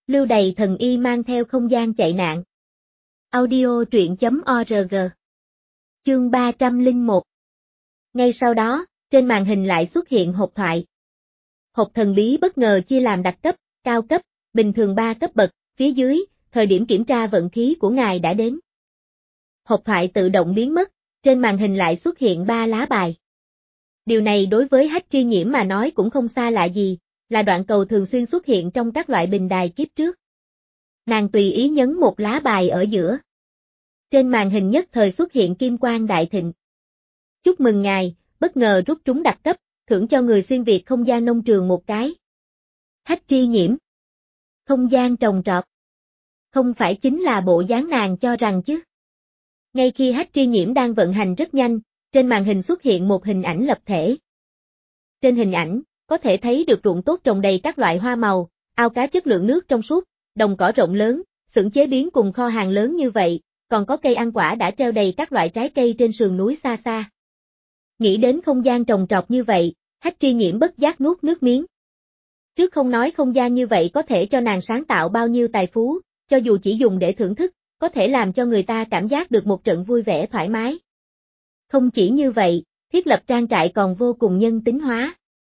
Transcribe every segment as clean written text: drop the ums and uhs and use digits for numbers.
Lưu Đày thần y mang theo không gian chạy nạn. Audio truyện.org. Chương 301. Ngay sau đó, trên màn hình lại xuất hiện hộp thoại. Hộp thần bí bất ngờ chia làm đặc cấp, cao cấp, bình thường 3 cấp bậc, phía dưới, thời điểm kiểm tra vận khí của ngài đã đến. Hộp thoại tự động biến mất, trên màn hình lại xuất hiện 3 lá bài. Điều này đối với Hách Tri Nhiễm mà nói cũng không xa lạ gì, là đoạn cầu thường xuyên xuất hiện trong các loại bình đài kiếp trước. Nàng tùy ý nhấn một lá bài ở giữa. Trên màn hình nhất thời xuất hiện kim quang đại thịnh. Chúc mừng ngài, bất ngờ rút trúng đặc cấp, thưởng cho người xuyên việt không gian nông trường một cái. Hách Tri Nhiễm. Không gian trồng trọt. Không phải chính là bộ dáng nàng cho rằng chứ. Ngay khi Hách Tri Nhiễm đang vận hành rất nhanh, trên màn hình xuất hiện một hình ảnh lập thể. Trên hình ảnh, có thể thấy được ruộng tốt trồng đầy các loại hoa màu, ao cá chất lượng nước trong suốt, đồng cỏ rộng lớn, xưởng chế biến cùng kho hàng lớn như vậy, còn có cây ăn quả đã treo đầy các loại trái cây trên sườn núi xa xa. Nghĩ đến không gian trồng trọt như vậy, Hách Tri Nhiễm bất giác nuốt nước miếng. Trước không nói không gian như vậy có thể cho nàng sáng tạo bao nhiêu tài phú, cho dù chỉ dùng để thưởng thức, có thể làm cho người ta cảm giác được một trận vui vẻ thoải mái. Không chỉ như vậy, thiết lập trang trại còn vô cùng nhân tính hóa.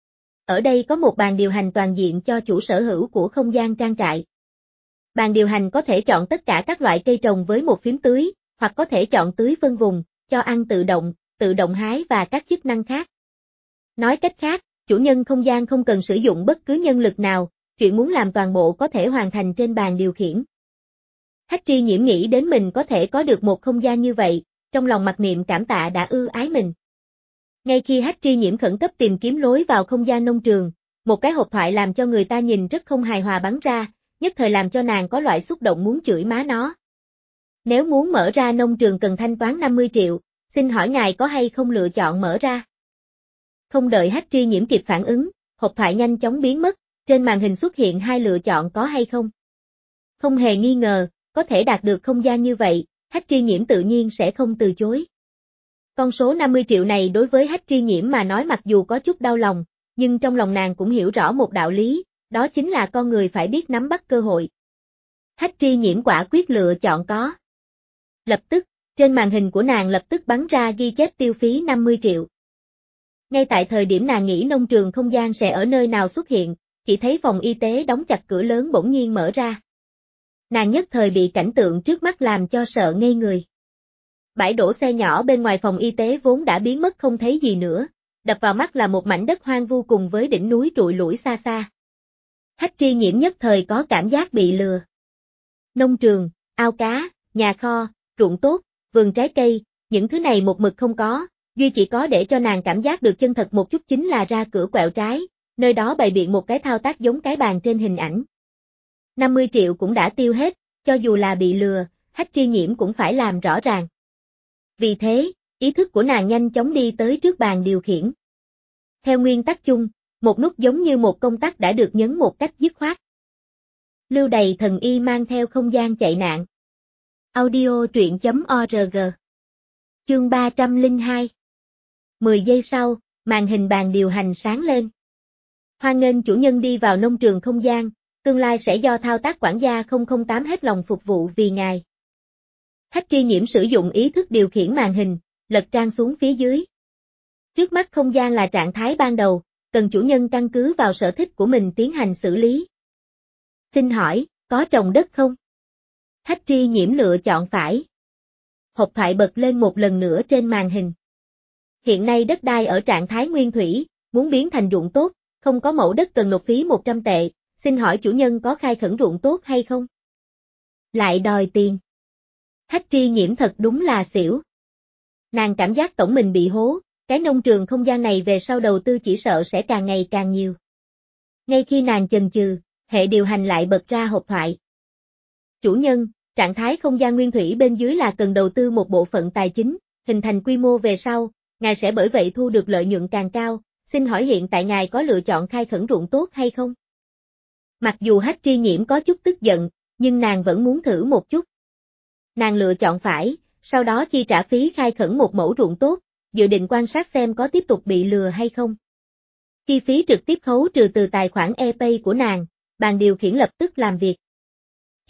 Ở đây có một bàn điều hành toàn diện cho chủ sở hữu của không gian trang trại. Bàn điều hành có thể chọn tất cả các loại cây trồng với một phím tưới, hoặc có thể chọn tưới phân vùng, cho ăn tự động hái và các chức năng khác. Nói cách khác, chủ nhân không gian không cần sử dụng bất cứ nhân lực nào, chuyện muốn làm toàn bộ có thể hoàn thành trên bàn điều khiển. Hách Tri Nhiễm nghĩ đến mình có thể có được một không gian như vậy, trong lòng mặc niệm cảm tạ đã ưu ái mình. Ngay khi Hách Tri Nhiễm khẩn cấp tìm kiếm lối vào không gian nông trường, một cái hộp thoại làm cho người ta nhìn rất không hài hòa bắn ra, nhất thời làm cho nàng có loại xúc động muốn chửi má nó. Nếu muốn mở ra nông trường cần thanh toán 50 triệu, xin hỏi ngài có hay không lựa chọn mở ra? Không đợi Hách Tri Nhiễm kịp phản ứng, hộp thoại nhanh chóng biến mất, trên màn hình xuất hiện 2 lựa chọn có hay không. Không hề nghi ngờ, có thể đạt được không gian như vậy, Hách Tri Nhiễm tự nhiên sẽ không từ chối. Con số 50 triệu này đối với Hách Tri Nhiễm mà nói mặc dù có chút đau lòng, nhưng trong lòng nàng cũng hiểu rõ một đạo lý, đó chính là con người phải biết nắm bắt cơ hội. Hách Tri Nhiễm quả quyết lựa chọn có. Lập tức, trên màn hình của nàng lập tức bắn ra ghi chép tiêu phí 50 triệu. Ngay tại thời điểm nàng nghĩ nông trường không gian sẽ ở nơi nào xuất hiện, chỉ thấy phòng y tế đóng chặt cửa lớn bỗng nhiên mở ra. Nàng nhất thời bị cảnh tượng trước mắt làm cho sợ ngây người. Bãi đổ xe nhỏ bên ngoài phòng y tế vốn đã biến mất không thấy gì nữa, đập vào mắt là một mảnh đất hoang vu cùng với đỉnh núi trụi lủi xa xa. Hách Tri Nhiễm nhất thời có cảm giác bị lừa. Nông trường, ao cá, nhà kho, ruộng tốt, vườn trái cây, những thứ này một mực không có, duy chỉ có để cho nàng cảm giác được chân thật một chút chính là ra cửa quẹo trái, nơi đó bày biện một cái thao tác giống cái bàn trên hình ảnh. 50 triệu cũng đã tiêu hết, cho dù là bị lừa, Hách Tri Nhiễm cũng phải làm rõ ràng. Vì thế, ý thức của nàng nhanh chóng đi tới trước bàn điều khiển. Theo nguyên tắc chung, một nút giống như một công tắc đã được nhấn một cách dứt khoát. Lưu Đày thần y mang theo không gian chạy nạn. Audio truyện.org. Chương 302. 10 giây sau, màn hình bàn điều hành sáng lên. Hoan nghênh chủ nhân đi vào nông trường không gian, tương lai sẽ do thao tác quản gia 008 hết lòng phục vụ vì ngài. Hách Tri Nhiễm sử dụng ý thức điều khiển màn hình, lật trang xuống phía dưới. Trước mắt không gian là trạng thái ban đầu, cần chủ nhân căn cứ vào sở thích của mình tiến hành xử lý. Xin hỏi, có trồng đất không? Hách Tri Nhiễm lựa chọn phải. Hộp thoại bật lên một lần nữa trên màn hình. Hiện nay đất đai ở trạng thái nguyên thủy, muốn biến thành ruộng tốt, không có mẫu đất cần nộp phí 100 tệ, xin hỏi chủ nhân có khai khẩn ruộng tốt hay không? Lại đòi tiền. Hách Tri Nhiễm thật đúng là xỉu. Nàng cảm giác tổng mình bị hố, cái nông trường không gian này về sau đầu tư chỉ sợ sẽ càng ngày càng nhiều. Ngay khi nàng chần chừ, hệ điều hành lại bật ra hộp thoại. Chủ nhân, trạng thái không gian nguyên thủy bên dưới là cần đầu tư một bộ phận tài chính, hình thành quy mô về sau, ngài sẽ bởi vậy thu được lợi nhuận càng cao, xin hỏi hiện tại ngài có lựa chọn khai khẩn ruộng tốt hay không? Mặc dù Hách Tri Nhiễm có chút tức giận, nhưng nàng vẫn muốn thử một chút. Nàng lựa chọn phải, sau đó chi trả phí khai khẩn một mẫu ruộng tốt, dự định quan sát xem có tiếp tục bị lừa hay không. Chi phí trực tiếp khấu trừ từ tài khoản ePay của nàng, bàn điều khiển lập tức làm việc.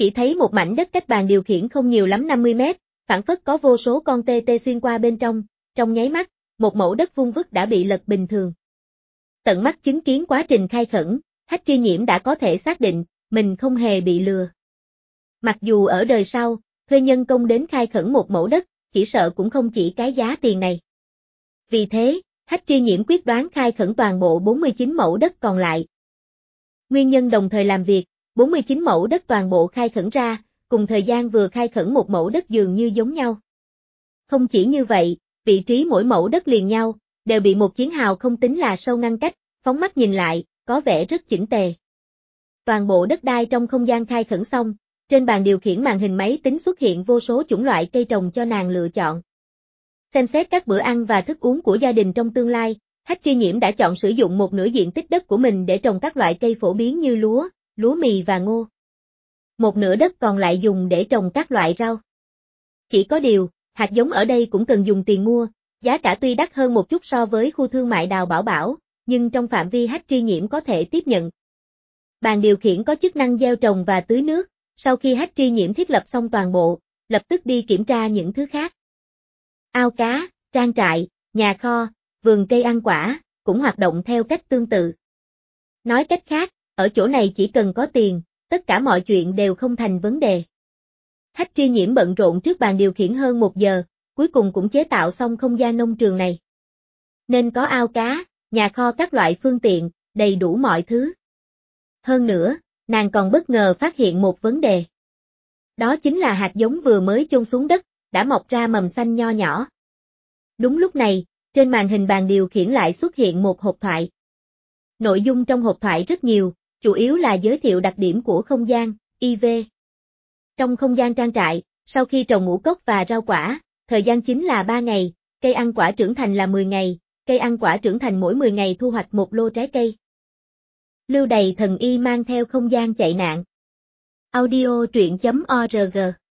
Chỉ thấy một mảnh đất cách bàn điều khiển không nhiều lắm 50 mét, phảng phất có vô số con tê tê xuyên qua bên trong nháy mắt, một mẫu đất vung vức đã bị lật bình thường. Tận mắt chứng kiến quá trình khai khẩn, Hách Tri Nhiễm đã có thể xác định, mình không hề bị lừa. Mặc dù ở đời sau, thuê nhân công đến khai khẩn một mẫu đất, chỉ sợ cũng không chỉ cái giá tiền này. Vì thế, Hách Tri Nhiễm quyết đoán khai khẩn toàn bộ 49 mẫu đất còn lại. Nguyên nhân đồng thời làm việc, 49 mẫu đất toàn bộ khai khẩn ra, cùng thời gian vừa khai khẩn một mẫu đất dường như giống nhau. Không chỉ như vậy, vị trí mỗi mẫu đất liền nhau, đều bị một chiến hào không tính là sâu ngăn cách, phóng mắt nhìn lại, có vẻ rất chỉnh tề. Toàn bộ đất đai trong không gian khai khẩn xong, trên bàn điều khiển màn hình máy tính xuất hiện vô số chủng loại cây trồng cho nàng lựa chọn. Xem xét các bữa ăn và thức uống của gia đình trong tương lai, Hách Tri Nhiễm đã chọn sử dụng một nửa diện tích đất của mình để trồng các loại cây phổ biến như lúa mì và ngô. Một nửa đất còn lại dùng để trồng các loại rau. Chỉ có điều, hạt giống ở đây cũng cần dùng tiền mua, giá cả tuy đắt hơn một chút so với khu thương mại Đào Bảo Bảo, nhưng trong phạm vi Hách Tri Nhiễm có thể tiếp nhận. Bàn điều khiển có chức năng gieo trồng và tưới nước, sau khi Hách Tri Nhiễm thiết lập xong toàn bộ, lập tức đi kiểm tra những thứ khác. Ao cá, trang trại, nhà kho, vườn cây ăn quả, cũng hoạt động theo cách tương tự. Nói cách khác, ở chỗ này chỉ cần có tiền, tất cả mọi chuyện đều không thành vấn đề. Hách Tri Nhiễm bận rộn trước bàn điều khiển hơn 1 giờ, cuối cùng cũng chế tạo xong không gian nông trường này. Nên có ao cá, nhà kho các loại phương tiện, đầy đủ mọi thứ. Hơn nữa, nàng còn bất ngờ phát hiện một vấn đề. Đó chính là hạt giống vừa mới chôn xuống đất, đã mọc ra mầm xanh nho nhỏ. Đúng lúc này, trên màn hình bàn điều khiển lại xuất hiện một hộp thoại. Nội dung trong hộp thoại rất nhiều, chủ yếu là giới thiệu đặc điểm của không gian, IV. Trong không gian trang trại, sau khi trồng ngũ cốc và rau quả, thời gian chính là 3 ngày, cây ăn quả trưởng thành là 10 ngày, cây ăn quả trưởng thành mỗi 10 ngày thu hoạch một lô trái cây. Lưu Đầy Thần Y mang theo không gian chạy nạn. Audio truyện.org.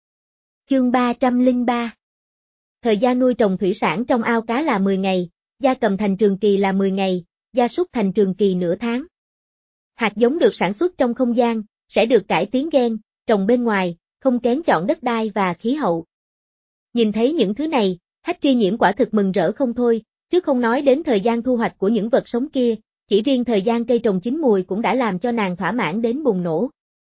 Chương 303. Thời gian nuôi trồng thủy sản trong ao cá là 10 ngày, gia cầm thành trường kỳ là 10 ngày, gia súc thành trường kỳ nửa tháng. Hạt giống được sản xuất trong không gian, sẽ được cải tiến gen, trồng bên ngoài, không kén chọn đất đai và khí hậu. Nhìn thấy những thứ này, Hách Tri Nhiễm quả thực mừng rỡ không thôi, chứ không nói đến thời gian thu hoạch của những vật sống kia, chỉ riêng thời gian cây trồng chín mùi cũng đã làm cho nàng thỏa mãn đến bùng nổ.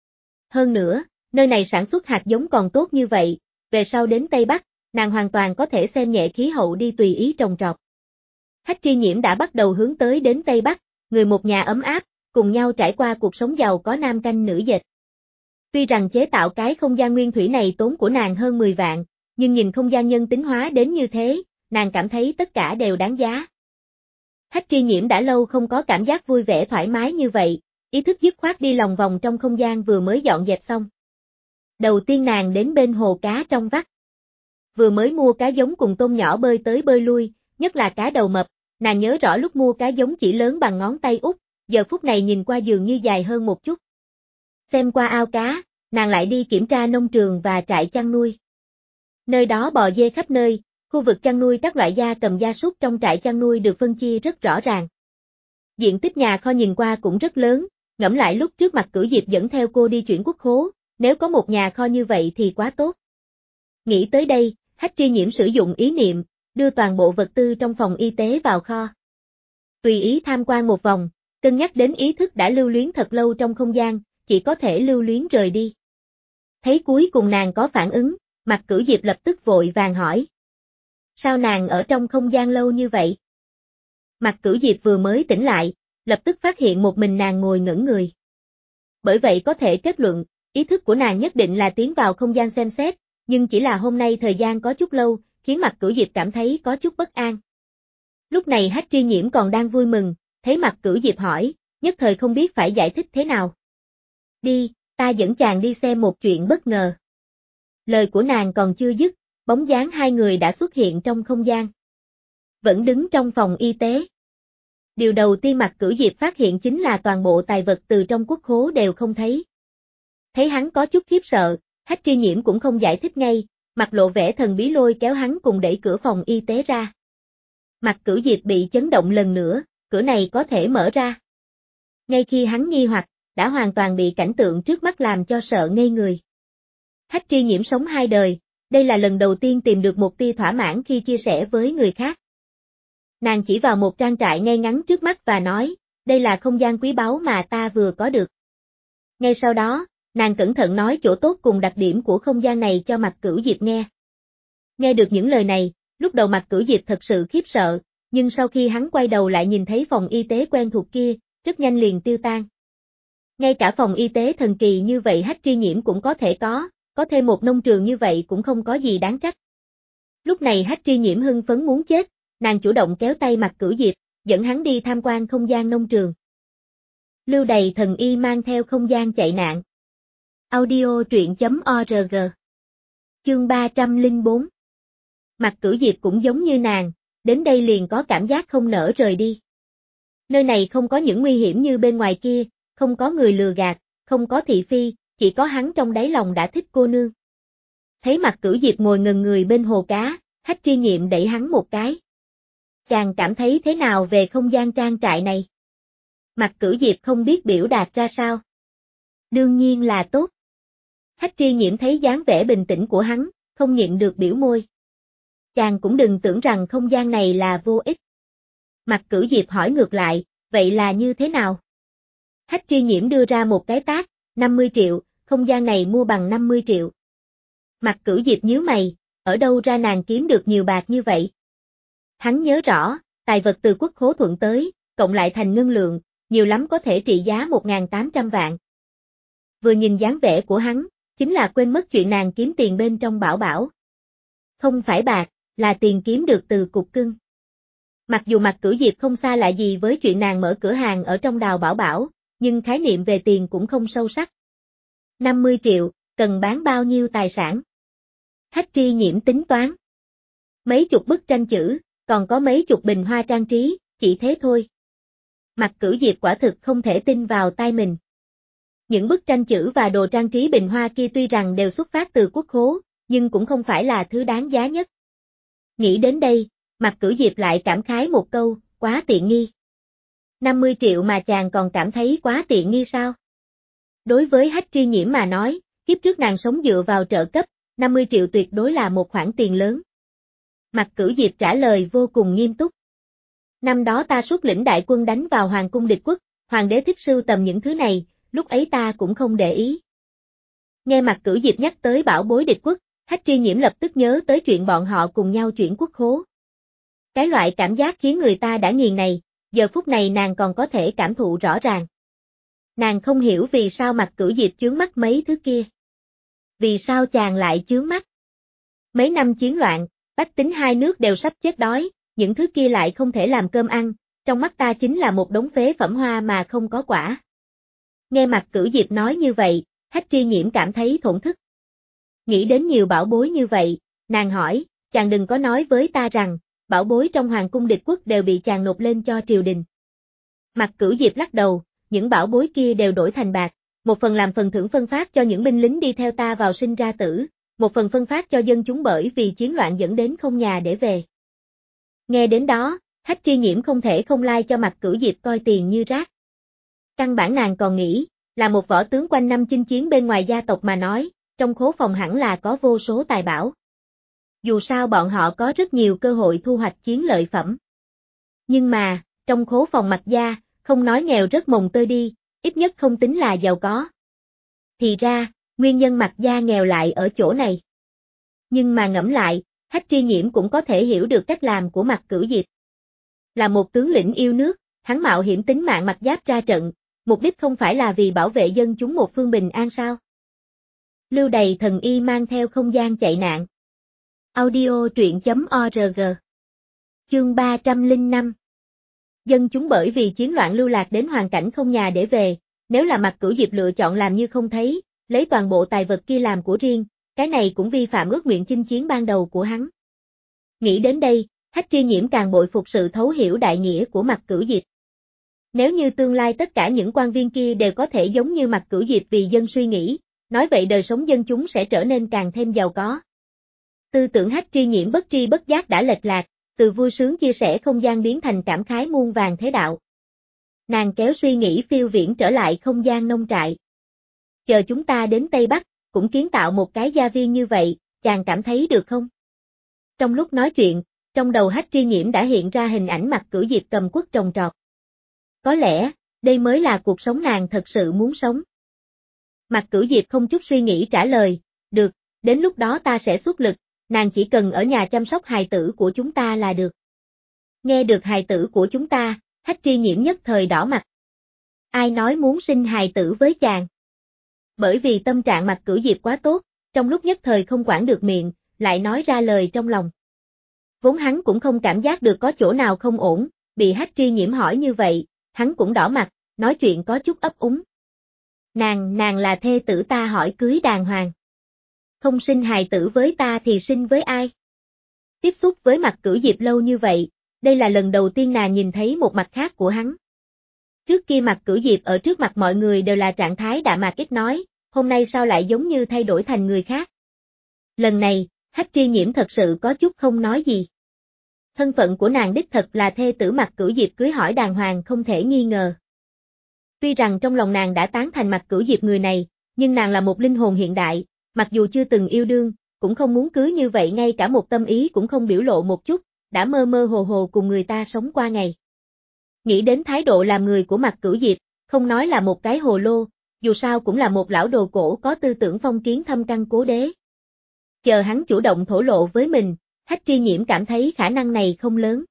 Hơn nữa, nơi này sản xuất hạt giống còn tốt như vậy, về sau đến Tây Bắc, nàng hoàn toàn có thể xem nhẹ khí hậu đi tùy ý trồng trọt. Hách Tri Nhiễm đã bắt đầu hướng tới đến Tây Bắc, người một nhà ấm áp, cùng nhau trải qua cuộc sống giàu có nam canh nữ dệt. Tuy rằng chế tạo cái không gian nguyên thủy này tốn của nàng hơn 10 vạn, nhưng nhìn không gian nhân tính hóa đến như thế, nàng cảm thấy tất cả đều đáng giá. Hách Tri Nhiễm đã lâu không có cảm giác vui vẻ thoải mái như vậy, ý thức dứt khoát đi lòng vòng trong không gian vừa mới dọn dẹp xong. Đầu tiên nàng đến bên hồ cá trong vắt. Vừa mới mua cá giống cùng tôm nhỏ bơi tới bơi lui, nhất là cá đầu mập, nàng nhớ rõ lúc mua cá giống chỉ lớn bằng ngón tay út, giờ phút này nhìn qua dường như dài hơn một chút. Xem qua ao cá, nàng lại đi kiểm tra nông trường và trại chăn nuôi. Nơi đó bò dê khắp nơi, khu vực chăn nuôi các loại gia cầm gia súc trong trại chăn nuôi được phân chia rất rõ ràng. Diện tích nhà kho nhìn qua cũng rất lớn, ngẫm lại lúc trước Mặt Cửu Diệp dẫn theo cô đi chuyển quốc khố, nếu có một nhà kho như vậy thì quá tốt. Nghĩ tới đây, Hách Tri Nhiễm sử dụng ý niệm, đưa toàn bộ vật tư trong phòng y tế vào kho. Tùy ý tham quan một vòng, cân nhắc đến ý thức đã lưu luyến thật lâu trong không gian, chỉ có thể lưu luyến rời đi. Thấy cuối cùng nàng có phản ứng, Mặt Cửu Diệp lập tức vội vàng hỏi. Sao nàng ở trong không gian lâu như vậy? Mặt Cửu Diệp vừa mới tỉnh lại, lập tức phát hiện một mình nàng ngồi ngẩn người. Bởi vậy có thể kết luận, ý thức của nàng nhất định là tiến vào không gian xem xét, nhưng chỉ là hôm nay thời gian có chút lâu, khiến Mặt Cửu Diệp cảm thấy có chút bất an. Lúc này Hách Tri Nhiễm còn đang vui mừng, thấy Mặt Cửu Diệp hỏi, nhất thời không biết phải giải thích thế nào. Đi, ta dẫn chàng đi xem một chuyện bất ngờ. Lời của nàng còn chưa dứt, bóng dáng hai người đã xuất hiện trong không gian. Vẫn đứng trong phòng y tế. Điều đầu tiên Mặt Cửu Diệp phát hiện chính là toàn bộ tài vật từ trong quốc khố đều không thấy. Thấy hắn có chút khiếp sợ, Hách Tri Nhiễm cũng không giải thích ngay, mặt lộ vẻ thần bí lôi kéo hắn cùng đẩy cửa phòng y tế ra. Mặt Cửu Diệp bị chấn động lần nữa, cửa này có thể mở ra. Ngay khi hắn nghi hoặc, đã hoàn toàn bị cảnh tượng trước mắt làm cho sợ ngây người. Hách Tri Nhiễm sống 2 đời, đây là lần đầu tiên tìm được một tia thỏa mãn khi chia sẻ với người khác. Nàng chỉ vào một trang trại ngay ngắn trước mắt và nói, đây là không gian quý báu mà ta vừa có được. Ngay sau đó, nàng cẩn thận nói chỗ tốt cùng đặc điểm của không gian này cho Mạc Cửu Diệp nghe. Nghe được những lời này, lúc đầu Mạc Cửu Diệp thật sự khiếp sợ, nhưng sau khi hắn quay đầu lại nhìn thấy phòng y tế quen thuộc kia, rất nhanh liền tiêu tan. Ngay cả phòng y tế thần kỳ như vậy Hách Tri Nhiễm cũng có thể có thêm một nông trường như vậy cũng không có gì đáng trách. Lúc này Hách Tri Nhiễm hưng phấn muốn chết, nàng chủ động kéo tay Mạc Cửu Diệp, dẫn hắn đi tham quan không gian nông trường. Lưu Đày thần y mang theo không gian chạy nạn. Audio truyện.org. Chương 304. Mạc Cửu Diệp cũng giống như nàng, đến đây liền có cảm giác không nỡ rời đi. Nơi này không có những nguy hiểm như bên ngoài kia, không có người lừa gạt, không có thị phi, chỉ có hắn trong đáy lòng đã thích cô nương. Thấy Mạc Cửu Diệp ngồi ngần người bên hồ cá, Hách Tri Nhiệm đẩy hắn một cái. Chàng cảm thấy thế nào về không gian trang trại này? Mạc Cửu Diệp không biết biểu đạt ra sao. Đương nhiên là tốt. Hách Tri Nhiễm thấy dáng vẻ bình tĩnh của hắn, không nhịn được biểu môi. Chàng cũng đừng tưởng rằng không gian này là vô ích. Mạc Cửu Diệp hỏi ngược lại, vậy là như thế nào? Hách Tri Nhiễm đưa ra một cái tát, 50 triệu, không gian này mua bằng 50 triệu. Mạc Cửu Diệp nhíu mày, ở đâu ra nàng kiếm được nhiều bạc như vậy? Hắn nhớ rõ, tài vật từ quốc khố thuận tới, cộng lại thành ngân lượng, nhiều lắm có thể trị giá 1.800 vạn. Vừa nhìn dáng vẻ của hắn, chính là quên mất chuyện nàng kiếm tiền bên trong bảo bảo. Không phải bạc, là tiền kiếm được từ cục cưng. Mặc dù Mạc Cửu Diệp không xa lạ gì với chuyện nàng mở cửa hàng ở trong đào bảo bảo, nhưng khái niệm về tiền cũng không sâu sắc. 50 triệu, cần bán bao nhiêu tài sản? Hách Tri Nhiễm tính toán. Mấy chục bức tranh chữ, còn có mấy chục bình hoa trang trí, chỉ thế thôi. Mạc Cửu Diệp quả thực không thể tin vào tai mình. Những bức tranh chữ và đồ trang trí bình hoa kia tuy rằng đều xuất phát từ quốc khố, nhưng cũng không phải là thứ đáng giá nhất. Nghĩ đến đây, Mạc Cửu Diệp lại cảm khái một câu, quá tiện nghi. 50 triệu mà chàng còn cảm thấy quá tiện nghi sao? Đối với Hách Tri Nhiễm mà nói, kiếp trước nàng sống dựa vào trợ cấp, 50 triệu tuyệt đối là một khoản tiền lớn. Mạc Cửu Diệp trả lời vô cùng nghiêm túc. Năm đó ta xuất lĩnh đại quân đánh vào hoàng cung địch quốc, hoàng đế thích sưu tầm những thứ này, lúc ấy ta cũng không để ý. Nghe Mạc Cửu Diệp nhắc tới bảo bối địch quốc, Hách Tri Nhiễm lập tức nhớ tới chuyện bọn họ cùng nhau chuyển quốc khố. Cái loại cảm giác khiến người ta đã nghiền này, giờ phút này nàng còn có thể cảm thụ rõ ràng. Nàng không hiểu vì sao Mạc Cửu Diệp chướng mắt mấy thứ kia. Vì sao chàng lại chướng mắt? Mấy năm chiến loạn, bách tính hai nước đều sắp chết đói, những thứ kia lại không thể làm cơm ăn, trong mắt ta chính là một đống phế phẩm hoa mà không có quả. Nghe Mạc Cửu Diệp nói như vậy, Hách Tri Nhiễm cảm thấy thổn thức. Nghĩ đến nhiều bảo bối như vậy, nàng hỏi, chàng đừng có nói với ta rằng, bảo bối trong hoàng cung địch quốc đều bị chàng nộp lên cho triều đình. Mạc Cửu Diệp lắc đầu, những bảo bối kia đều đổi thành bạc, một phần làm phần thưởng phân phát cho những binh lính đi theo ta vào sinh ra tử, một phần phân phát cho dân chúng bởi vì chiến loạn dẫn đến không nhà để về. Nghe đến đó, Hách Tri Nhiễm không thể không lai cho Mạc Cửu Diệp coi tiền như rác. Căn bản nàng còn nghĩ, là một võ tướng quanh năm chinh chiến bên ngoài gia tộc mà nói, trong khố phòng hẳn là có vô số tài bảo. Dù sao bọn họ có rất nhiều cơ hội thu hoạch chiến lợi phẩm. Nhưng mà, trong khố phòng Mạc gia, không nói nghèo rất mồng tơi đi, ít nhất không tính là giàu có. Thì ra, nguyên nhân Mạc gia nghèo lại ở chỗ này. Nhưng mà ngẫm lại, Hách Tri Nhiễm cũng có thể hiểu được cách làm của Mạc Cửu Diệp. Là một tướng lĩnh yêu nước, hắn mạo hiểm tính mạng mặc giáp ra trận, mục đích không phải là vì bảo vệ dân chúng một phương bình an sao? Lưu Đày thần y mang theo không gian chạy nạn. Audio truyện.org. Chương 305. Dân chúng bởi vì chiến loạn lưu lạc đến hoàn cảnh không nhà để về, nếu là Mạc Cửu Diệp lựa chọn làm như không thấy, lấy toàn bộ tài vật kia làm của riêng, cái này cũng vi phạm ước nguyện chinh chiến ban đầu của hắn. Nghĩ đến đây, Hách Tri Nhiễm càng bội phục sự thấu hiểu đại nghĩa của Mạc Cửu Diệp. Nếu như tương lai tất cả những quan viên kia đều có thể giống như Mạc Cửu Diệp vì dân suy nghĩ, nói vậy đời sống dân chúng sẽ trở nên càng thêm giàu có. Tư tưởng Hách Tri Nhiễm bất tri bất giác đã lệch lạc, từ vui sướng chia sẻ không gian biến thành cảm khái muôn vàn thế đạo. Nàng kéo suy nghĩ phiêu viễn trở lại không gian nông trại. Chờ chúng ta đến Tây Bắc, cũng kiến tạo một cái gia viên như vậy, chàng cảm thấy được không? Trong lúc nói chuyện, trong đầu Hách Tri Nhiễm đã hiện ra hình ảnh Mạc Cửu Diệp cầm quất trồng trọt. Có lẽ, đây mới là cuộc sống nàng thật sự muốn sống. Mạc Cửu Diệp không chút suy nghĩ trả lời, được, đến lúc đó ta sẽ xuất lực, nàng chỉ cần ở nhà chăm sóc hài tử của chúng ta là được. Nghe được hài tử của chúng ta, Hách Tri Nhiễm nhất thời đỏ mặt. Ai nói muốn sinh hài tử với chàng? Bởi vì tâm trạng Mạc Cửu Diệp quá tốt, trong lúc nhất thời không quản được miệng, lại nói ra lời trong lòng. Vốn hắn cũng không cảm giác được có chỗ nào không ổn, bị Hách Tri Nhiễm hỏi như vậy, hắn cũng đỏ mặt, nói chuyện có chút ấp úng. Nàng là thê tử ta, hỏi cưới đàng hoàng. Không sinh hài tử với ta thì sinh với ai? Tiếp xúc với Mạc Cửu Diệp lâu như vậy, đây là lần đầu tiên nàng nhìn thấy một mặt khác của hắn. Trước kia Mạc Cửu Diệp ở trước mặt mọi người đều là trạng thái đạm mạc ít nói, hôm nay sao lại giống như thay đổi thành người khác. Lần này, Hách Tri Nhiễm thật sự có chút không nói gì. Thân phận của nàng đích thật là thê tử Mạc Cửu Diệp cưới hỏi đàng hoàng không thể nghi ngờ. Tuy rằng trong lòng nàng đã tán thành Mạc Cửu Diệp người này, nhưng nàng là một linh hồn hiện đại, mặc dù chưa từng yêu đương, cũng không muốn cưới như vậy, ngay cả một tâm ý cũng không biểu lộ một chút, đã mơ mơ hồ hồ cùng người ta sống qua ngày. Nghĩ đến thái độ làm người của Mạc Cửu Diệp, không nói là một cái hồ lô, dù sao cũng là một lão đồ cổ có tư tưởng phong kiến thâm căn cố đế. Chờ hắn chủ động thổ lộ với mình, Hách Tri Nhiễm cảm thấy khả năng này không lớn.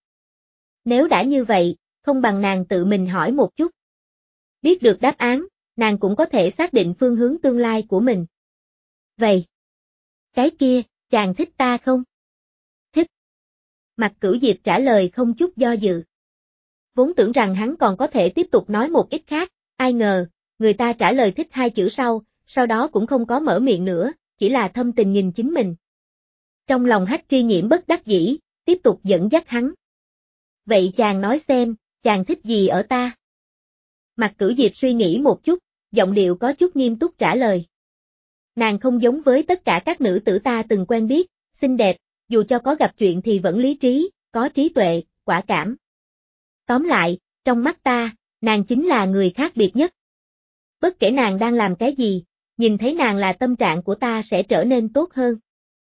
Nếu đã như vậy, không bằng nàng tự mình hỏi một chút. Biết được đáp án, nàng cũng có thể xác định phương hướng tương lai của mình. Vậy, cái kia, chàng thích ta không? Thích. Mạc Cửu Diệp trả lời không chút do dự. Vốn tưởng rằng hắn còn có thể tiếp tục nói một ít khác, ai ngờ, người ta trả lời thích hai chữ sau đó cũng không có mở miệng nữa, chỉ là thâm tình nhìn chính mình. Trong lòng Hách Tri Nhiễm bất đắc dĩ, tiếp tục dẫn dắt hắn. Vậy chàng nói xem, chàng thích gì ở ta? Mạc Cửu Diệp suy nghĩ một chút, giọng điệu có chút nghiêm túc trả lời. Nàng không giống với tất cả các nữ tử ta từng quen biết, xinh đẹp, dù cho có gặp chuyện thì vẫn lý trí, có trí tuệ, quả cảm. Tóm lại, trong mắt ta, nàng chính là người khác biệt nhất. Bất kể nàng đang làm cái gì, nhìn thấy nàng là tâm trạng của ta sẽ trở nên tốt hơn.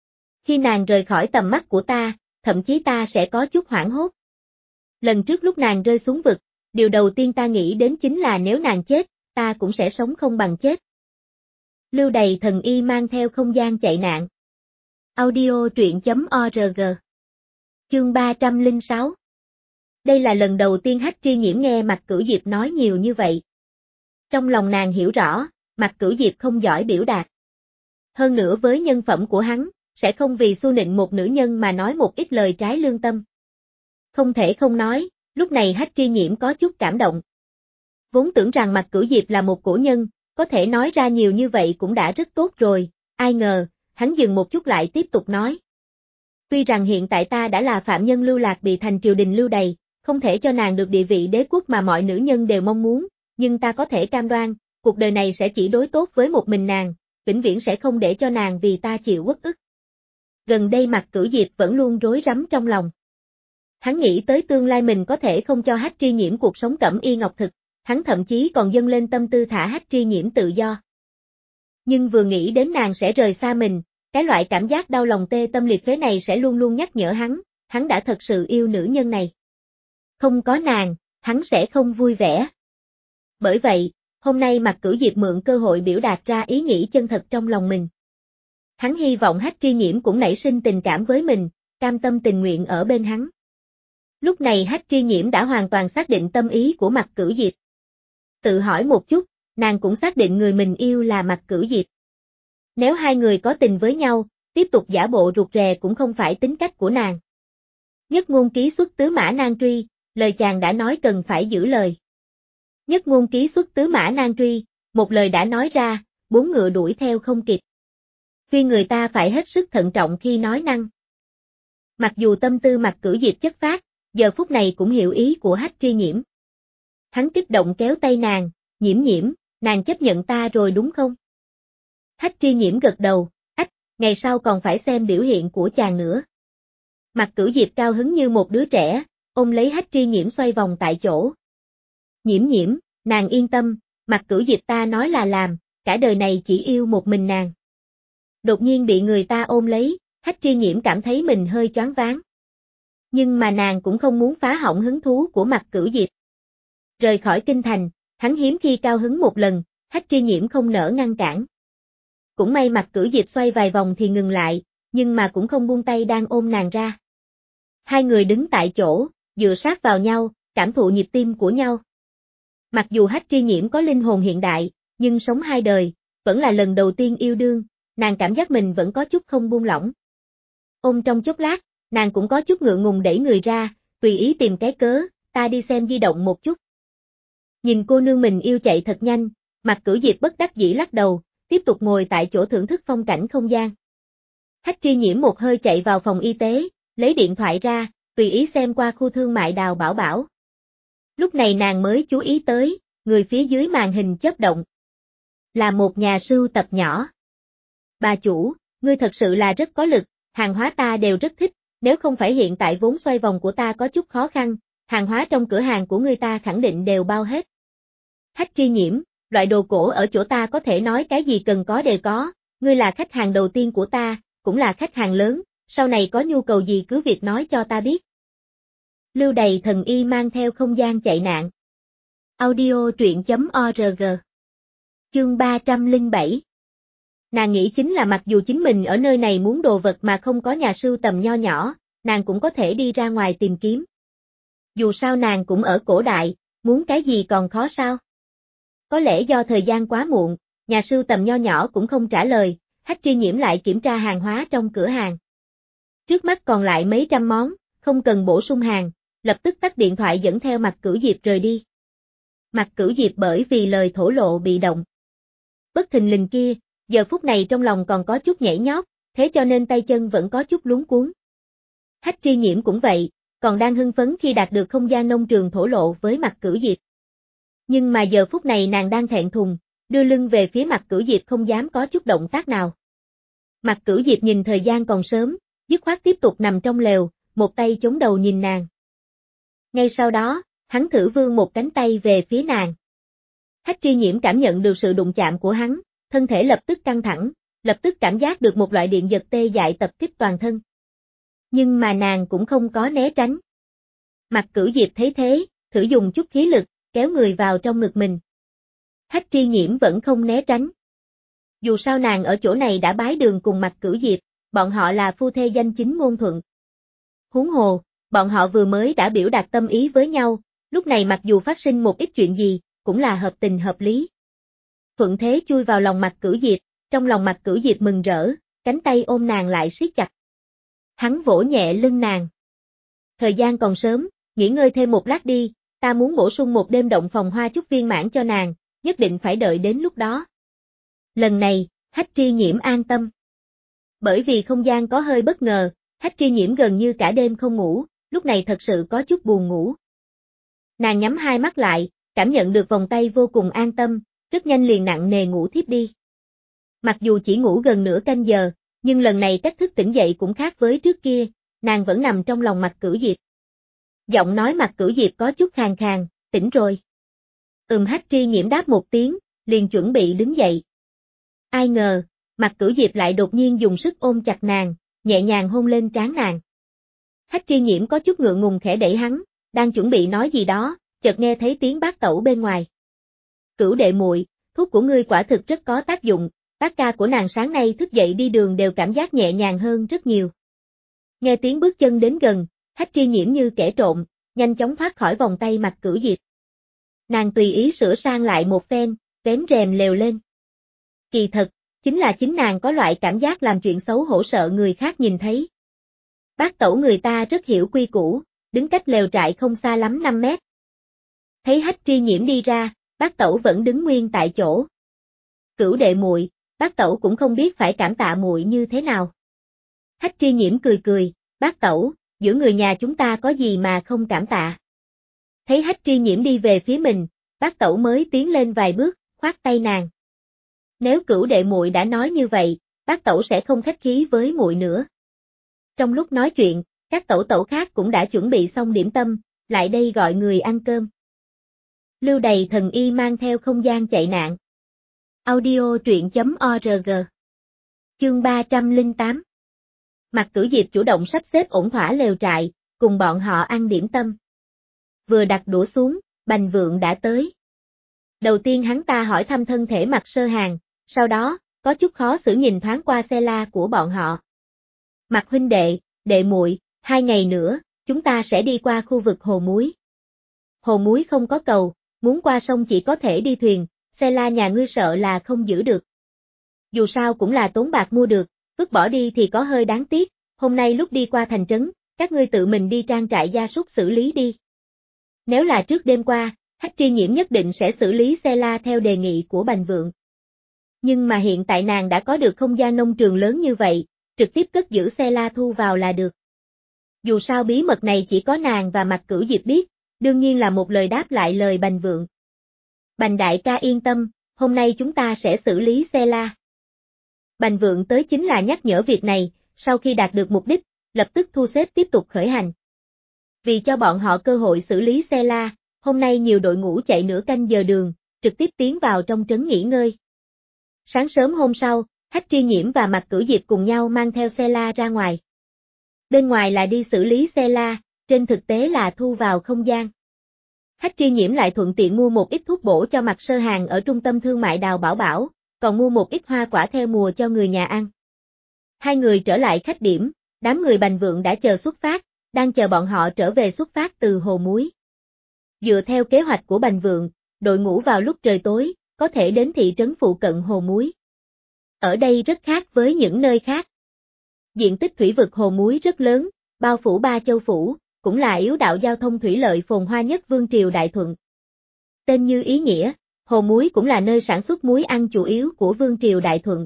Khi nàng rời khỏi tầm mắt của ta, thậm chí ta sẽ có chút hoảng hốt. Lần trước lúc nàng rơi xuống vực, điều đầu tiên ta nghĩ đến chính là nếu nàng chết, ta cũng sẽ sống không bằng chết. Lưu Đày Thần Y mang theo không gian chạy nạn. Audio truyện.org. Chương 306. Đây là lần đầu tiên Hách Tri Nhiễm nghe Mạc Cửu Diệp nói nhiều như vậy. Trong lòng nàng hiểu rõ, Mạc Cửu Diệp không giỏi biểu đạt. Hơn nữa với nhân phẩm của hắn, sẽ không vì xu nịnh một nữ nhân mà nói một ít lời trái lương tâm. Không thể không nói, lúc này Hách Tri Nhiễm có chút cảm động. Vốn tưởng rằng Mạc Cửu Diệp là một cổ nhân, có thể nói ra nhiều như vậy cũng đã rất tốt rồi, ai ngờ, hắn dừng một chút lại tiếp tục nói. Tuy rằng hiện tại ta đã là phạm nhân lưu lạc bị thành triều đình lưu đày, không thể cho nàng được địa vị đế quốc mà mọi nữ nhân đều mong muốn, nhưng ta có thể cam đoan, cuộc đời này sẽ chỉ đối tốt với một mình nàng, vĩnh viễn sẽ không để cho nàng vì ta chịu uất ức. Gần đây Mạc Cửu Diệp vẫn luôn rối rắm trong lòng. Hắn nghĩ tới tương lai mình có thể không cho Hách Tri Nhiễm cuộc sống cẩm y ngọc thực, hắn thậm chí còn dâng lên tâm tư thả Hách Tri Nhiễm tự do. Nhưng vừa nghĩ đến nàng sẽ rời xa mình, cái loại cảm giác đau lòng tê tâm liệt phế này sẽ luôn luôn nhắc nhở hắn đã thật sự yêu nữ nhân này. Không có nàng, hắn sẽ không vui vẻ. Bởi vậy, hôm nay Mạc Cửu Diệp mượn cơ hội biểu đạt ra ý nghĩ chân thật trong lòng mình. Hắn hy vọng Hách Tri Nhiễm cũng nảy sinh tình cảm với mình, cam tâm tình nguyện ở bên hắn. Lúc này Hách Tri Nhiễm đã hoàn toàn xác định tâm ý của Mạc Cửu Diệp. Tự hỏi một chút, nàng cũng xác định người mình yêu là Mạc Cửu Diệp. Nếu hai người có tình với nhau, tiếp tục giả bộ rụt rè cũng không phải tính cách của nàng. Nhất ngôn ký xuất tứ mã nan truy, lời chàng đã nói cần phải giữ lời. Nhất ngôn ký xuất tứ mã nan truy, một lời đã nói ra, bốn ngựa đuổi theo không kịp. Khuyên người ta phải hết sức thận trọng khi nói năng. Mặc dù tâm tư Mạc Cửu Diệp chất phác, giờ phút này cũng hiểu ý của Hách Tri Nhiễm. Hắn kích động kéo tay nàng, Nhiễm, nàng chấp nhận ta rồi đúng không? Hách Tri Nhiễm gật đầu, ngày sau còn phải xem biểu hiện của chàng nữa. Mạc Cửu Diệp cao hứng như một đứa trẻ, ôm lấy Hách Tri Nhiễm xoay vòng tại chỗ. Nhiễm, nàng yên tâm, Mạc Cửu Diệp ta nói là làm, cả đời này chỉ yêu một mình nàng. Đột nhiên bị người ta ôm lấy, Hách Tri Nhiễm cảm thấy mình hơi choáng váng. Nhưng mà nàng cũng không muốn phá hỏng hứng thú của Mạc Cửu Diệp. Rời khỏi kinh thành, hắn hiếm khi cao hứng một lần, Hách Tri Nhiễm không nỡ ngăn cản. Cũng may Mạc Cửu Diệp xoay vài vòng thì ngừng lại, nhưng mà cũng không buông tay đang ôm nàng ra. Hai người đứng tại chỗ, dựa sát vào nhau, cảm thụ nhịp tim của nhau. Mặc dù Hách Tri Nhiễm có linh hồn hiện đại, nhưng sống hai đời, vẫn là lần đầu tiên yêu đương, nàng cảm giác mình vẫn có chút không buông lỏng. Ôm trong chốc lát, nàng cũng có chút ngượng ngùng đẩy người ra, tùy ý tìm cái cớ, ta đi xem di động một chút. Nhìn cô nương mình yêu chạy thật nhanh, Mạc Cửu Diệp bất đắc dĩ lắc đầu, tiếp tục ngồi tại chỗ thưởng thức phong cảnh không gian. Hách Tri Nhiễm một hơi chạy vào phòng y tế, lấy điện thoại ra, tùy ý xem qua khu thương mại Đào Bảo Bảo. Lúc này nàng mới chú ý tới, người phía dưới màn hình chớp động. Là một nhà sưu tập nhỏ. Bà chủ, ngươi thật sự là rất có lực, hàng hóa ta đều rất thích, nếu không phải hiện tại vốn xoay vòng của ta có chút khó khăn, hàng hóa trong cửa hàng của ngươi ta khẳng định đều bao hết. Hách Tri Nhiễm, loại đồ cổ ở chỗ ta có thể nói cái gì cần có đều có, ngươi là khách hàng đầu tiên của ta, cũng là khách hàng lớn, sau này có nhu cầu gì cứ việc nói cho ta biết. Lưu Đày Thần Y mang theo không gian chạy nạn. Audio truyện.org. Chương 307. Nàng nghĩ chính là mặc dù chính mình ở nơi này muốn đồ vật mà không có nhà sưu tầm nho nhỏ, nàng cũng có thể đi ra ngoài tìm kiếm. Dù sao nàng cũng ở cổ đại, muốn cái gì còn khó sao? Có lẽ do thời gian quá muộn, nhà sưu tầm nho nhỏ cũng không trả lời, Hách Tri Nhiễm lại kiểm tra hàng hóa trong cửa hàng. Trước mắt còn lại mấy trăm món, không cần bổ sung hàng, lập tức tắt điện thoại dẫn theo Mạc Cửu Diệp rời đi. Mạc Cửu Diệp bởi vì lời thổ lộ bị động. Bất thình lình kia, giờ phút này trong lòng còn có chút nhảy nhót, thế cho nên tay chân vẫn có chút luống cuống. Hách Tri Nhiễm cũng vậy, còn đang hưng phấn khi đạt được không gian nông trường thổ lộ với Mạc Cửu Diệp. Nhưng mà giờ phút này nàng đang thẹn thùng, đưa lưng về phía Mạc Cửu Diệp không dám có chút động tác nào. Mạc Cửu Diệp nhìn thời gian còn sớm, dứt khoát tiếp tục nằm trong lều, một tay chống đầu nhìn nàng. Ngay sau đó, hắn thử vươn một cánh tay về phía nàng. Hách Tri Nhiễm cảm nhận được sự đụng chạm của hắn, thân thể lập tức căng thẳng, lập tức cảm giác được một loại điện giật tê dại tập kích toàn thân. Nhưng mà nàng cũng không có né tránh. Mạc Cửu Diệp thấy thế, thử dùng chút khí lực, kéo người vào trong ngực mình. Hách Tri Nhiễm vẫn không né tránh. Dù sao nàng ở chỗ này đã bái đường cùng Mạc Cửu Diệp, bọn họ là phu thê danh chính ngôn thuận. Huống hồ, bọn họ vừa mới đã biểu đạt tâm ý với nhau, lúc này mặc dù phát sinh một ít chuyện gì, cũng là hợp tình hợp lý. Thuận thế chui vào lòng Mạc Cửu Diệp, trong lòng Mạc Cửu Diệp mừng rỡ, cánh tay ôm nàng lại siết chặt. Hắn vỗ nhẹ lưng nàng. Thời gian còn sớm, nghỉ ngơi thêm một lát đi, ta muốn bổ sung một đêm động phòng hoa chúc viên mãn cho nàng, nhất định phải đợi đến lúc đó. Lần này, Hách Tri Nhiễm an tâm. Bởi vì không gian có hơi bất ngờ, Hách Tri Nhiễm gần như cả đêm không ngủ, lúc này thật sự có chút buồn ngủ. Nàng nhắm hai mắt lại, cảm nhận được vòng tay vô cùng an tâm, rất nhanh liền nặng nề ngủ thiếp đi. Mặc dù chỉ ngủ gần nửa canh giờ, nhưng lần này cách thức tỉnh dậy cũng khác với trước kia, nàng vẫn nằm trong lòng Mạc Cửu Diệp. Giọng nói Mạc Cửu Diệp có chút khàn khàn, tỉnh rồi. Hách Tri Nhiễm đáp một tiếng, liền chuẩn bị đứng dậy. Ai ngờ, Mạc Cửu Diệp lại đột nhiên dùng sức ôm chặt nàng, nhẹ nhàng hôn lên trán nàng. Hách Tri Nhiễm có chút ngượng ngùng khẽ đẩy hắn, đang chuẩn bị nói gì đó, chợt nghe thấy tiếng bác tẩu bên ngoài. Cửu đệ muội, thuốc của ngươi quả thực rất có tác dụng, bác ca của nàng sáng nay thức dậy đi đường đều cảm giác nhẹ nhàng hơn rất nhiều. Nghe tiếng bước chân đến gần, Hách Tri Nhiễm như kẻ trộm, nhanh chóng thoát khỏi vòng tay Mạc Cửu Diệp. Nàng tùy ý sửa sang lại một phen, vén rèm lều lên. Kỳ thật, chính là chính nàng có loại cảm giác làm chuyện xấu hổ sợ người khác nhìn thấy. Bác tẩu người ta rất hiểu quy củ, đứng cách lều trại không xa lắm 5 mét. Thấy Hách Tri Nhiễm đi ra, bác tẩu vẫn đứng nguyên tại chỗ. Cửu đệ muội, bác tẩu cũng không biết phải cảm tạ muội như thế nào. Hách Tri Nhiễm cười cười, bác tẩu, giữa người nhà chúng ta có gì mà không cảm tạ. Thấy Hách Tri Nhiễm đi về phía mình, bác tẩu mới tiến lên vài bước, khoát tay nàng. Nếu cửu đệ muội đã nói như vậy, bác tẩu sẽ không khách khí với muội nữa. Trong lúc nói chuyện, các tẩu tẩu khác cũng đã chuẩn bị xong điểm tâm, lại đây gọi người ăn cơm. Lưu Đày Thần Y mang theo không gian chạy nạn. Audio truyện.org. Chương 308. Mạc Cửu Diệp chủ động sắp xếp ổn thỏa lều trại, cùng bọn họ ăn điểm tâm. Vừa đặt đũa xuống, Bành Vượng đã tới. Đầu tiên hắn ta hỏi thăm thân thể Mạc Sơ Hàng, sau đó, có chút khó xử nhìn thoáng qua xe la của bọn họ. Mạc huynh đệ, đệ muội, 2 ngày nữa, chúng ta sẽ đi qua khu vực Hồ Muối. Hồ Muối không có cầu, muốn qua sông chỉ có thể đi thuyền, xe la nhà ngươi sợ là không giữ được. Dù sao cũng là tốn bạc mua được, vứt bỏ đi thì có hơi đáng tiếc, hôm nay lúc đi qua thành trấn, các ngươi tự mình đi trang trại gia súc xử lý đi. Nếu là trước đêm qua, Hách Tri Nhiễm nhất định sẽ xử lý xe la theo đề nghị của Bành Vượng. Nhưng mà hiện tại nàng đã có được không gian nông trường lớn như vậy, trực tiếp cất giữ xe la thu vào là được. Dù sao bí mật này chỉ có nàng và Mạc Cửu Diệp biết, đương nhiên là một lời đáp lại lời Bành Vượng. Bành đại ca yên tâm, hôm nay chúng ta sẽ xử lý xe la. Bành Vượng tới chính là nhắc nhở việc này, sau khi đạt được mục đích, lập tức thu xếp tiếp tục khởi hành. Vì cho bọn họ cơ hội xử lý xe la, hôm nay nhiều đội ngũ chạy nửa canh giờ đường, trực tiếp tiến vào trong trấn nghỉ ngơi. Sáng sớm hôm sau, Hách Tri Nhiễm và Mạc Cửu Diệp cùng nhau mang theo xe la ra ngoài. Bên ngoài là đi xử lý xe la, trên thực tế là thu vào không gian. Hách Tri Nhiễm lại thuận tiện mua một ít thuốc bổ cho Mạc Sơ Hàng ở trung tâm thương mại Đào Bảo Bảo, còn mua một ít hoa quả theo mùa cho người nhà ăn. Hai người trở lại khách điểm, đám người Bành Vượng đã chờ xuất phát, đang chờ bọn họ trở về xuất phát từ Hồ Muối. Dựa theo kế hoạch của Bành Vượng, đội ngũ vào lúc trời tối, có thể đến thị trấn phụ cận Hồ Muối. Ở đây rất khác với những nơi khác. Diện tích thủy vực Hồ Muối rất lớn, bao phủ 3 châu phủ, cũng là yếu đạo giao thông thủy lợi phồn hoa nhất Vương triều Đại Thuận. Tên như ý nghĩa, Hồ Muối cũng là nơi sản xuất muối ăn chủ yếu của Vương triều Đại Thuận.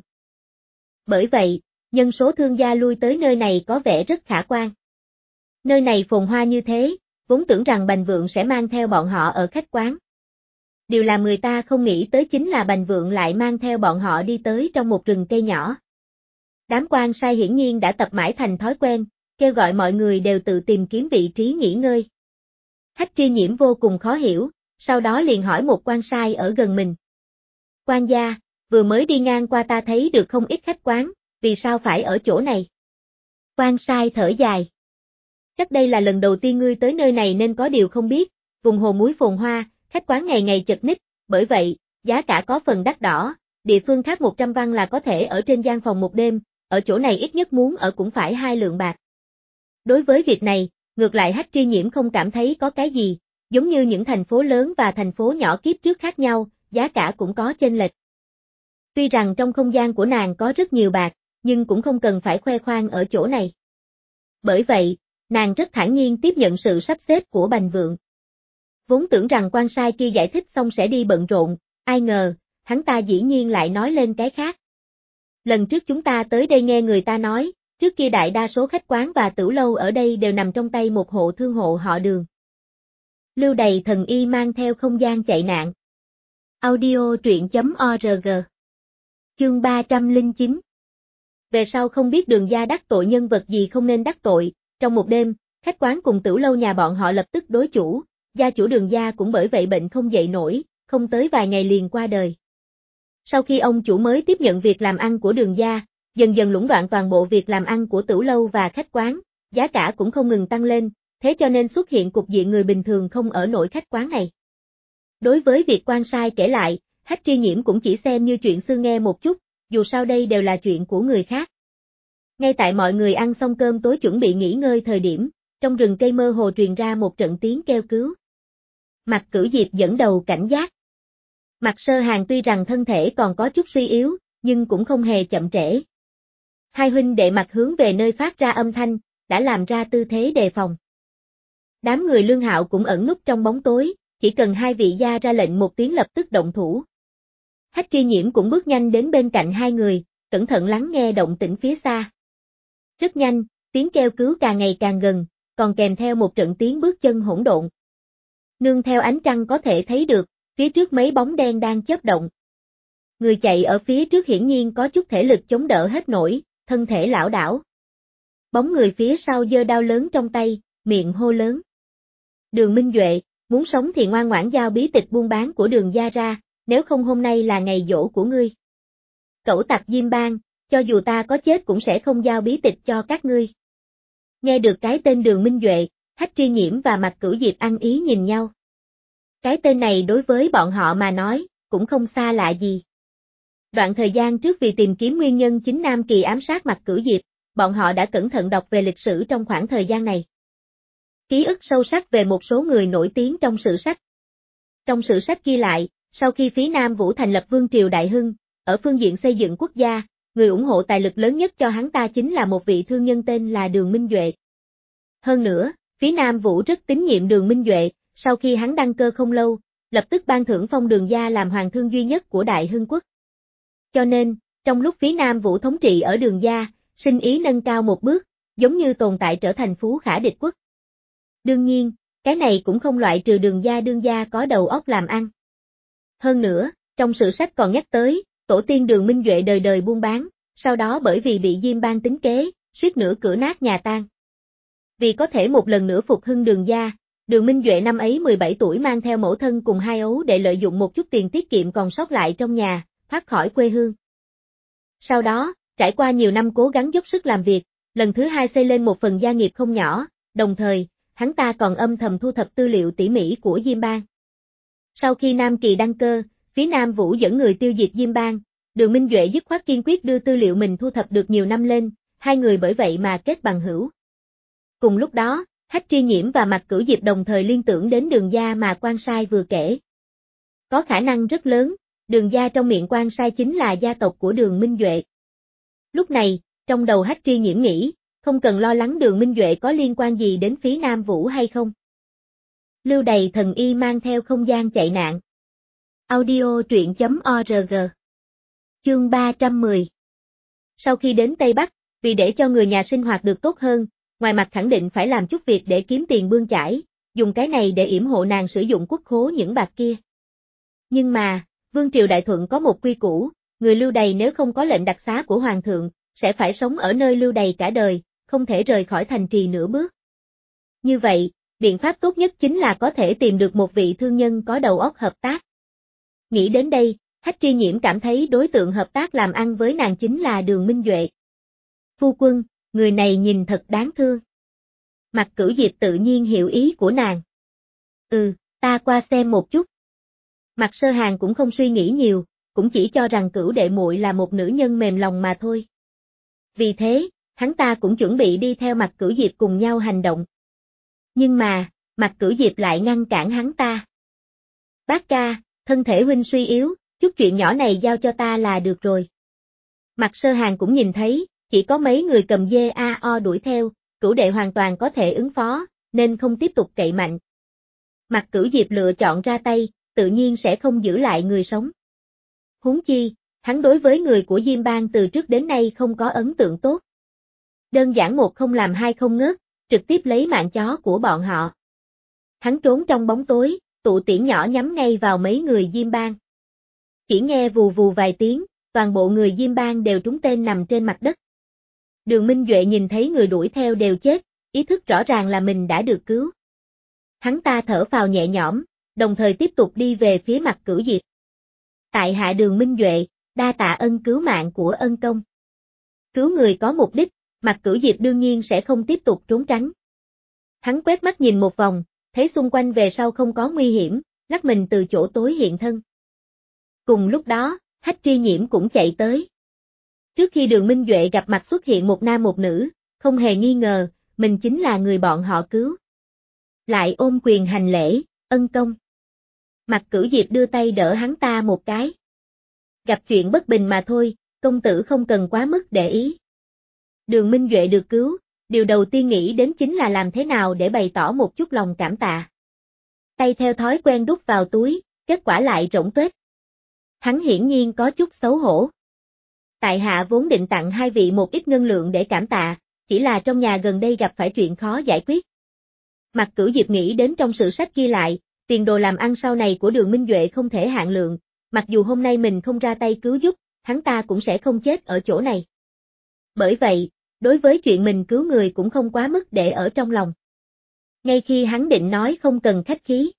Bởi vậy, nhân số thương gia lui tới nơi này có vẻ rất khả quan. Nơi này phồn hoa như thế, vốn tưởng rằng Bành Vượng sẽ mang theo bọn họ ở khách quán. Điều làm người ta không nghĩ tới chính là Bành Vượng lại mang theo bọn họ đi tới trong một rừng cây nhỏ. Đám quan sai hiển nhiên đã tập mãi thành thói quen, kêu gọi mọi người đều tự tìm kiếm vị trí nghỉ ngơi. Hách Tri Nhiễm vô cùng khó hiểu, sau đó liền hỏi một quan sai ở gần mình. Quan gia, vừa mới đi ngang qua ta thấy được không ít khách quán, vì sao phải ở chỗ này? Quan sai thở dài. Chắc đây là lần đầu tiên ngươi tới nơi này nên có điều không biết, vùng Hồ Muối phồn hoa, khách quán ngày ngày chật ních, bởi vậy, giá cả có phần đắt đỏ, địa phương khác 100 văn là có thể ở trên gian phòng một đêm, ở chỗ này ít nhất muốn ở cũng phải 2 lượng bạc. Đối với việc này, ngược lại Hách Tri Nhiễm không cảm thấy có cái gì, giống như những thành phố lớn và thành phố nhỏ kiếp trước khác nhau, giá cả cũng có chênh lệch. Tuy rằng trong không gian của nàng có rất nhiều bạc, nhưng cũng không cần phải khoe khoang ở chỗ này. Bởi vậy, nàng rất thản nhiên tiếp nhận sự sắp xếp của Bành Vượng. Vốn tưởng rằng quan sai kia giải thích xong sẽ đi bận rộn, ai ngờ, hắn ta dĩ nhiên lại nói lên cái khác. Lần trước chúng ta tới đây nghe người ta nói, trước kia đại đa số khách quán và tửu lâu ở đây đều nằm trong tay một hộ thương hộ họ Đường. Lưu Đầy Thần Y mang theo không gian chạy nạn. Audio truyện.org. Chương 309. Về sau không biết Đường gia đắc tội nhân vật gì không nên đắc tội, trong một đêm, khách quán cùng tửu lâu nhà bọn họ lập tức đối chủ, gia chủ Đường gia cũng bởi vậy bệnh không dậy nổi, không tới vài ngày liền qua đời. Sau khi ông chủ mới tiếp nhận việc làm ăn của Đường gia, dần dần lũng đoạn toàn bộ việc làm ăn của tửu lâu và khách quán, giá cả cũng không ngừng tăng lên, thế cho nên xuất hiện cục diện người bình thường không ở nổi khách quán này. Đối với việc quan sai kể lại, Hách Tri Nhiễm cũng chỉ xem như chuyện xưa nghe một chút, dù sao đây đều là chuyện của người khác. Ngay tại mọi người ăn xong cơm tối chuẩn bị nghỉ ngơi thời điểm, trong rừng cây mơ hồ truyền ra một trận tiếng kêu cứu. Mạc Cửu Diệp dẫn đầu cảnh giác. Mạc Sơ Hàng tuy rằng thân thể còn có chút suy yếu, nhưng cũng không hề chậm trễ. Hai huynh đệ mặt hướng về nơi phát ra âm thanh, đã làm ra tư thế đề phòng. Đám người Lương Hạo cũng ẩn núp trong bóng tối, chỉ cần hai vị gia ra lệnh một tiếng lập tức động thủ. Hách Tri Nhiễm cũng bước nhanh đến bên cạnh hai người, cẩn thận lắng nghe động tĩnh phía xa. Rất nhanh, tiếng kêu cứu càng ngày càng gần, còn kèm theo một trận tiếng bước chân hỗn độn. Nương theo ánh trăng có thể thấy được, phía trước mấy bóng đen đang chớp động. Người chạy ở phía trước hiển nhiên có chút thể lực chống đỡ hết nổi, thân thể lảo đảo. Bóng người phía sau giơ đao lớn trong tay, miệng hô lớn. Đường Minh Duệ, muốn sống thì ngoan ngoãn giao bí tịch buôn bán của Đường gia ra, nếu không hôm nay là ngày giỗ của ngươi. Cẩu tặc Diêm Bang, cho dù ta có chết cũng sẽ không giao bí tịch cho các ngươi. Nghe được cái tên Đường Minh Duệ, Hách Tri Nhiễm và Mạc Cửu Diệp ăn ý nhìn nhau. Cái tên này đối với bọn họ mà nói, cũng không xa lạ gì. Đoạn thời gian trước vì tìm kiếm nguyên nhân chính Nam Kỳ ám sát Mạc Cửu Diệp, bọn họ đã cẩn thận đọc về lịch sử trong khoảng thời gian này. Ký ức sâu sắc về một số người nổi tiếng trong sử sách. Trong sử sách ghi lại, sau khi Phí Nam Vũ thành lập Vương triều Đại Hưng, ở phương diện xây dựng quốc gia, người ủng hộ tài lực lớn nhất cho hắn ta chính là một vị thương nhân tên là Đường Minh Duệ. Hơn nữa, Phí Nam Vũ rất tín nhiệm Đường Minh Duệ, sau khi hắn đăng cơ không lâu, lập tức ban thưởng phong Đường gia làm hoàng thương duy nhất của Đại Hưng quốc. Cho nên, trong lúc Phí Nam Vũ thống trị ở Đường gia, sinh ý nâng cao một bước, giống như tồn tại trở thành phú khả địch quốc. Đương nhiên, cái này cũng không loại trừ Đường gia đương gia có đầu óc làm ăn. Hơn nữa, trong sử sách còn nhắc tới, tổ tiên Đường Minh Duệ đời đời buôn bán, sau đó bởi vì bị Diêm Bang tính kế, suýt nữa cửa nát nhà tan. Vì có thể một lần nữa phục hưng Đường gia, Đường Minh Duệ năm ấy 17 tuổi mang theo mẫu thân cùng hai ấu để lợi dụng một chút tiền tiết kiệm còn sót lại trong nhà, thoát khỏi quê hương. Sau đó, trải qua nhiều năm cố gắng dốc sức làm việc, lần thứ hai xây lên một phần gia nghiệp không nhỏ, đồng thời, hắn ta còn âm thầm thu thập tư liệu tỉ mỉ của Diêm Bang. Sau khi Nam Kỳ đăng cơ, Phía Nam Vũ dẫn người tiêu diệt Diêm Bang, Đường Minh Duệ dứt khoát kiên quyết đưa tư liệu mình thu thập được nhiều năm lên, hai người bởi vậy mà kết bằng hữu. Cùng lúc đó, Hách Tri Nhiễm và Mạc Cửu Diệp đồng thời liên tưởng đến Đường gia mà Quan Sai vừa kể. Có khả năng rất lớn, Đường gia trong miệng Quan Sai chính là gia tộc của Đường Minh Duệ. Lúc này, trong đầu Hách Tri Nhiễm nghĩ, không cần lo lắng Đường Minh Duệ có liên quan gì đến Phí Nam Vũ hay không. Lưu Đày thần y mang theo không gian chạy nạn. Audio truyện.org. Chương 310. Sau khi đến Tây Bắc, vì để cho người nhà sinh hoạt được tốt hơn, ngoài mặt khẳng định phải làm chút việc để kiếm tiền bươn chải, dùng cái này để yểm hộ nàng sử dụng quốc khố những bạc kia. Nhưng mà, Vương triều Đại Thuận có một quy củ, người Lưu Đày nếu không có lệnh đặc xá của Hoàng thượng, sẽ phải sống ở nơi Lưu Đày cả đời, không thể rời khỏi thành trì nửa bước. Như vậy, biện pháp tốt nhất chính là có thể tìm được một vị thương nhân có đầu óc hợp tác. Nghĩ đến đây, Hách Tri Nhiễm cảm thấy đối tượng hợp tác làm ăn với nàng chính là Đường Minh Duệ. Phu quân, người này nhìn thật đáng thương. Mạc Cửu Diệp tự nhiên hiểu ý của nàng. Ta qua xem một chút. Mạc Sơ Hàn cũng không suy nghĩ nhiều, cũng chỉ cho rằng Cửu đệ muội là một nữ nhân mềm lòng mà thôi. Vì thế, hắn ta cũng chuẩn bị đi theo Mạc Cửu Diệp cùng nhau hành động. Nhưng mà, Mạc Cửu Diệp lại ngăn cản hắn ta. Bác ca, thân thể huynh suy yếu, chút chuyện nhỏ này giao cho ta là được rồi. Mạc Sơ Hàn cũng nhìn thấy, chỉ có mấy người cầm dao đuổi theo, Cửu đệ hoàn toàn có thể ứng phó, nên không tiếp tục cậy mạnh. Mạc Cửu Diệp lựa chọn ra tay, tự nhiên sẽ không giữ lại người sống. Huống chi, hắn đối với người của Diêm Bang từ trước đến nay không có ấn tượng tốt. Đơn giản một không làm hai không ngớt, trực tiếp lấy mạng chó của bọn họ. Hắn trốn trong bóng tối, tụ tiễn nhỏ nhắm ngay vào mấy người Diêm Bang. Chỉ nghe vù vù vài tiếng, toàn bộ người Diêm Bang đều trúng tên nằm trên mặt đất. Đường Minh Duệ nhìn thấy người đuổi theo đều chết, ý thức rõ ràng là mình đã được cứu. Hắn ta thở phào nhẹ nhõm, đồng thời tiếp tục đi về phía Mạc Cửu Diệp. Tại hạ Đường Minh Duệ, đa tạ ân cứu mạng của ân công. Cứu người có mục đích, Mạc Cửu Diệp đương nhiên sẽ không tiếp tục trốn tránh. Hắn quét mắt nhìn một vòng, thấy xung quanh về sau không có nguy hiểm, lắc mình từ chỗ tối hiện thân. Cùng lúc đó, Hách Tri Nhiễm cũng chạy tới. Trước khi Đường Minh Duệ gặp mặt xuất hiện một nam một nữ, không hề nghi ngờ, mình chính là người bọn họ cứu. Lại ôm quyền hành lễ, ân công. Mạc Cửu Diệp đưa tay đỡ hắn ta một cái. Gặp chuyện bất bình mà thôi, công tử không cần quá mức để ý. Đường Minh Duệ được cứu, điều đầu tiên nghĩ đến chính là làm thế nào để bày tỏ một chút lòng cảm tạ. Tay theo thói quen đút vào túi, kết quả lại rỗng tuếch. Hắn hiển nhiên có chút xấu hổ. Tại hạ vốn định tặng hai vị một ít ngân lượng để cảm tạ, chỉ là trong nhà gần đây gặp phải chuyện khó giải quyết. Mạc Cửu Diệp nghĩ đến trong sử sách ghi lại, tiền đồ làm ăn sau này của Đường Minh Duệ không thể hạn lượng, mặc dù hôm nay mình không ra tay cứu giúp, hắn ta cũng sẽ không chết ở chỗ này. Bởi vậy, đối với chuyện mình cứu người cũng không quá mức để ở trong lòng. Ngay khi hắn định nói không cần khách khí,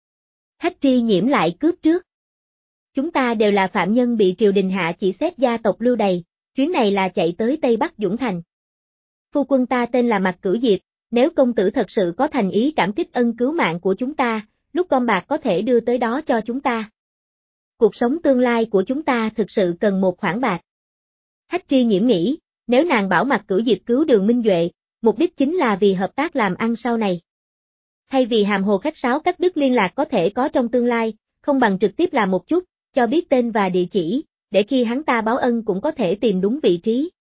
Hách Tri Nhiễm lại cướp trước. Chúng ta đều là phạm nhân bị triều đình hạ chỉ xét gia tộc Lưu Đày, Chuyến này là chạy tới Tây Bắc Dũng Thành. Phu quân ta tên là Mạc Cửu Diệp, nếu công tử thật sự có thành ý cảm kích ân cứu mạng của chúng ta, lúc con bạc có thể đưa tới đó cho chúng ta. Cuộc sống tương lai của chúng ta thực sự cần một khoản bạc. Hách Tri Nhiễm nghĩ, nếu nàng bảo Mạc Cửu Diệp cứu Đường Minh Duệ, mục đích chính là vì hợp tác làm ăn sau này. Thay vì hàm hồ khách sáo cắt đứt liên lạc có thể có trong tương lai, không bằng trực tiếp làm một chút, cho biết tên và địa chỉ, để khi hắn ta báo ân cũng có thể tìm đúng vị trí.